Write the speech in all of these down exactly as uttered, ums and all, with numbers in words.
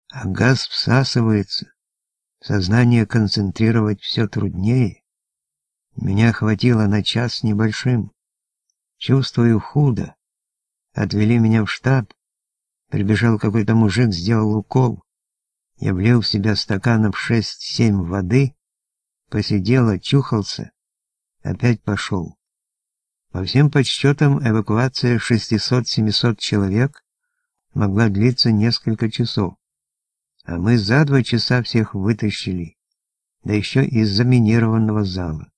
а газ всасывается, сознание концентрировать все труднее. Меня хватило на час с небольшим. Чувствую худо. Отвели меня в штаб. Прибежал какой-то мужик, сделал укол. Я влил в себя стаканов шесть-семь воды, посидел, очухался, опять пошел. По всем подсчетам, эвакуация шестисот-семисот человек могла длиться несколько часов. А мы за два часа всех вытащили, да еще из заминированного зала.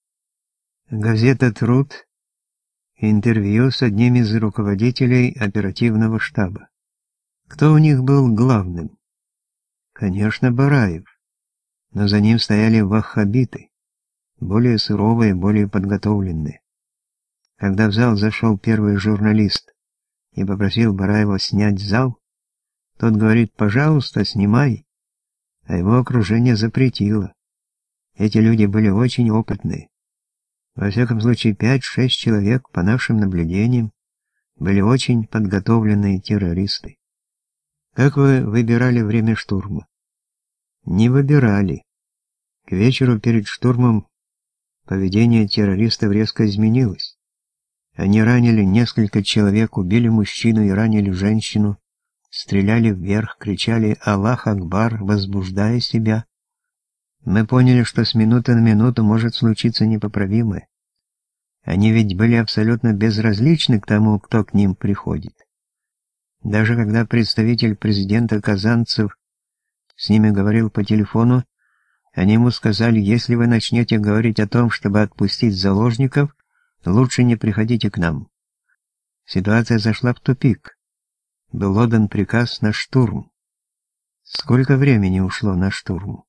Газета «Труд», интервью с одним из руководителей оперативного штаба. Кто у них был главным? Конечно, Бараев. Но за ним стояли ваххабиты, более суровые, более подготовленные. Когда в зал зашел первый журналист и попросил Бараева снять зал, тот говорит: «Пожалуйста, снимай», а его окружение запретило. Эти люди были очень опытные. Во всяком случае, пять-шесть человек, по нашим наблюдениям, были очень подготовленные террористы. Как вы выбирали время штурма? Не выбирали. К вечеру перед штурмом поведение террористов резко изменилось. Они ранили несколько человек, убили мужчину и ранили женщину, стреляли вверх, кричали «Аллах Акбар», возбуждая себя. Мы поняли, что с минуты на минуту может случиться непоправимое. Они ведь были абсолютно безразличны к тому, кто к ним приходит. Даже когда представитель президента Казанцев с ними говорил по телефону, они ему сказали: «Если вы начнете говорить о том, чтобы отпустить заложников, лучше не приходите к нам». Ситуация зашла в тупик. Был отдан приказ на штурм. Сколько времени ушло на штурм?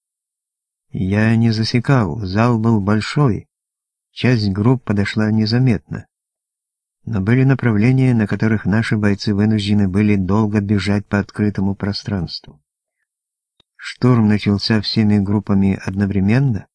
Я не засекал, зал был большой, часть групп подошла незаметно. Но были направления, на которых наши бойцы вынуждены были долго бежать по открытому пространству. Штурм начался всеми группами одновременно?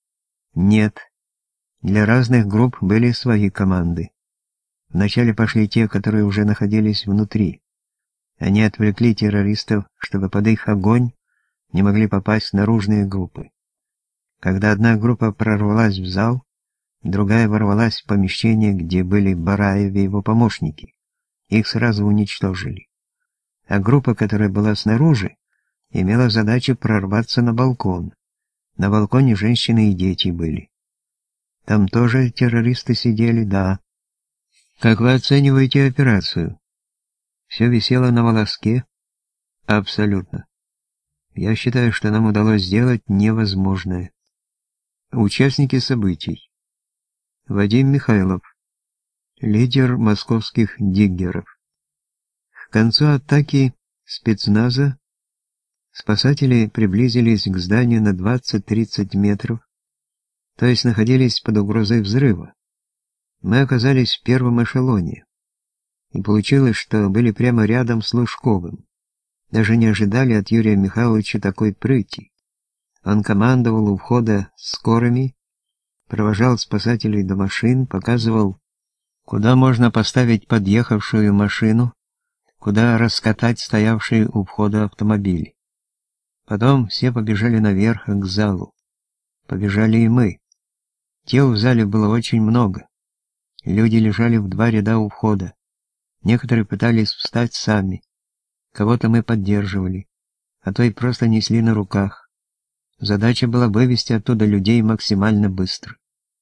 Нет. Для разных групп были свои команды. Вначале пошли те, которые уже находились внутри. Они отвлекли террористов, чтобы под их огонь не могли попасть наружные группы. Когда одна группа прорвалась в зал, другая ворвалась в помещение, где были Бараев и его помощники. Их сразу уничтожили. А группа, которая была снаружи, имела задачу прорваться на балкон. На балконе женщины и дети были. Там тоже террористы сидели, да. Как вы оцениваете операцию? Все висело на волоске? Абсолютно. Я считаю, что нам удалось сделать невозможное. Участники событий. Вадим Михайлов, лидер московских диггеров. К концу атаки спецназа спасатели приблизились к зданию на двадцать-тридцать метров, то есть находились под угрозой взрыва. Мы оказались в первом эшелоне, и получилось, что были прямо рядом с Лужковым. Даже не ожидали от Юрия Михайловича такой прыти. Он командовал у входа скорыми, провожал спасателей до машин, показывал, куда можно поставить подъехавшую машину, куда раскатать стоявшие у входа автомобили. Потом все побежали наверх к залу. Побежали и мы. Тел в зале было очень много. Люди лежали в два ряда у входа. Некоторые пытались встать сами. Кого-то мы поддерживали, а то и просто несли на руках. Задача была вывести оттуда людей максимально быстро.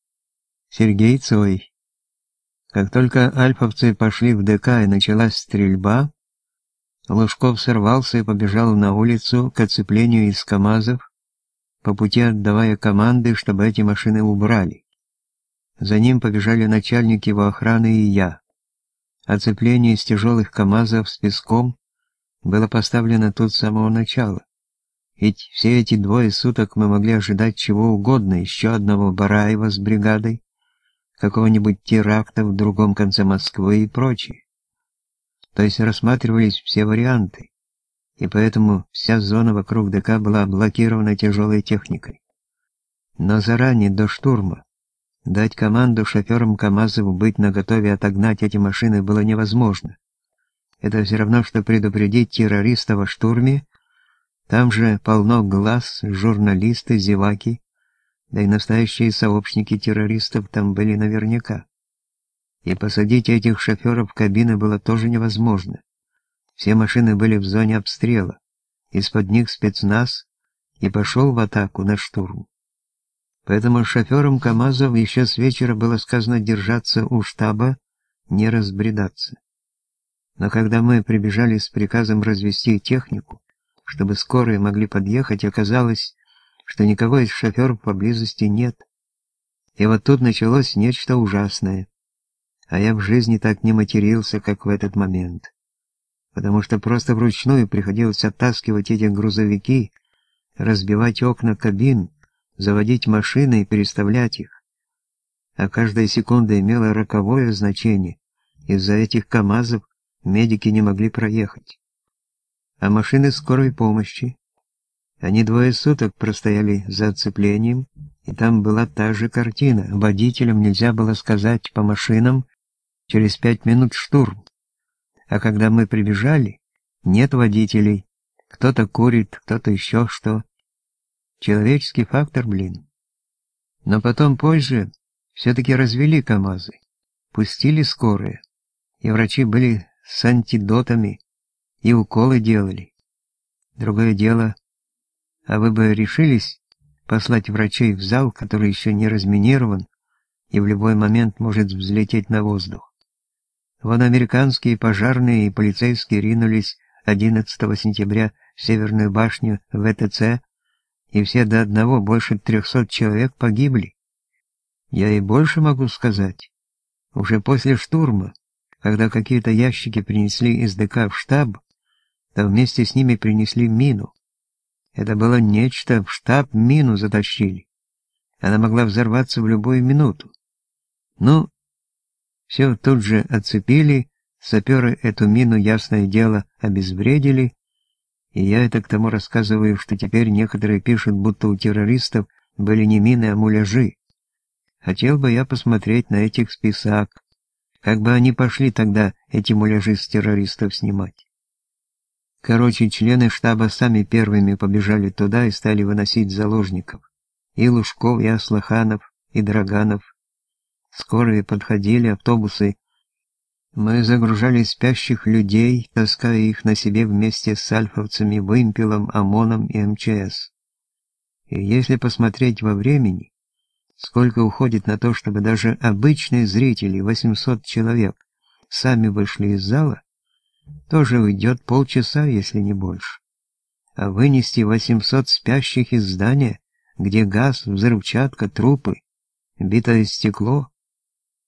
Сергей Цой. Как только альфовцы пошли в ДК и началась стрельба, Лужков сорвался и побежал на улицу к оцеплению из КАМАЗов, по пути отдавая команды, чтобы эти машины убрали. За ним побежали начальник его охраны и я. Оцепление из тяжелых КАМАЗов с песком было поставлено тут с самого начала. Ведь все эти двое суток мы могли ожидать чего угодно, еще одного Бараева с бригадой, какого-нибудь теракта в другом конце Москвы и прочее. То есть рассматривались все варианты, и поэтому вся зона вокруг ДК была блокирована тяжелой техникой. Но заранее, до штурма, дать команду шоферам КАМАЗов быть наготове отогнать эти машины было невозможно. Это все равно, что предупредить террористов о штурме, Там же полно глаз, журналисты, зеваки, да и настоящие сообщники террористов там были наверняка. И посадить этих шоферов в кабины было тоже невозможно. Все машины были в зоне обстрела, из-под них спецназ и пошел в атаку на штурм. Поэтому шоферам КамАЗов еще с вечера было сказано держаться у штаба, не разбредаться. Но когда мы прибежали с приказом развести технику, чтобы скорые могли подъехать, оказалось, что никого из шоферов поблизости нет. И вот тут началось нечто ужасное. А я в жизни так не матерился, как в этот момент. Потому что просто вручную приходилось оттаскивать эти грузовики, разбивать окна кабин, заводить машины и переставлять их. А каждая секунда имела роковое значение. Из-за этих КамАЗов медики не могли проехать. А машины скорой помощи, они двое суток простояли за оцеплением, и там была та же картина. Водителям нельзя было сказать по машинам «через пять минут штурм». А когда мы прибежали, нет водителей, кто-то курит, кто-то еще что. Человеческий фактор, блин. Но потом позже все-таки развели КамАЗы, пустили скорые, и врачи были с антидотами, и уколы делали. Другое дело, а вы бы решились послать врачей в зал, который еще не разминирован и в любой момент может взлететь на воздух? Вон американские пожарные и полицейские ринулись одиннадцатого сентября в Северную башню ВТЦ, и все до одного, больше трехсот человек погибли. Я и больше могу сказать. Уже после штурма, когда какие-то ящики принесли из ДК в штаб, то вместе с ними принесли мину. Это было нечто, в штаб мину затащили. Она могла взорваться в любую минуту. Ну, все тут же отцепили, саперы эту мину, ясное дело, обезвредили, и я это к тому рассказываю, что теперь некоторые пишут, будто у террористов были не мины, а муляжи. Хотел бы я посмотреть на этих список, как бы они пошли тогда эти муляжи с террористов снимать. Короче, члены штаба сами первыми побежали туда и стали выносить заложников. И Лужков, и Аслаханов, и Драганов. Скорые подходили, автобусы. Мы загружали спящих людей, таская их на себе вместе с альфовцами, Вымпелом, ОМОНом и МЧС. И если посмотреть во времени, сколько уходит на то, чтобы даже обычные зрители, восемьсот человек, сами вышли из зала, тоже уйдет полчаса, если не больше. А вынести восемьсот спящих из здания, где газ, взрывчатка, трупы, битое стекло,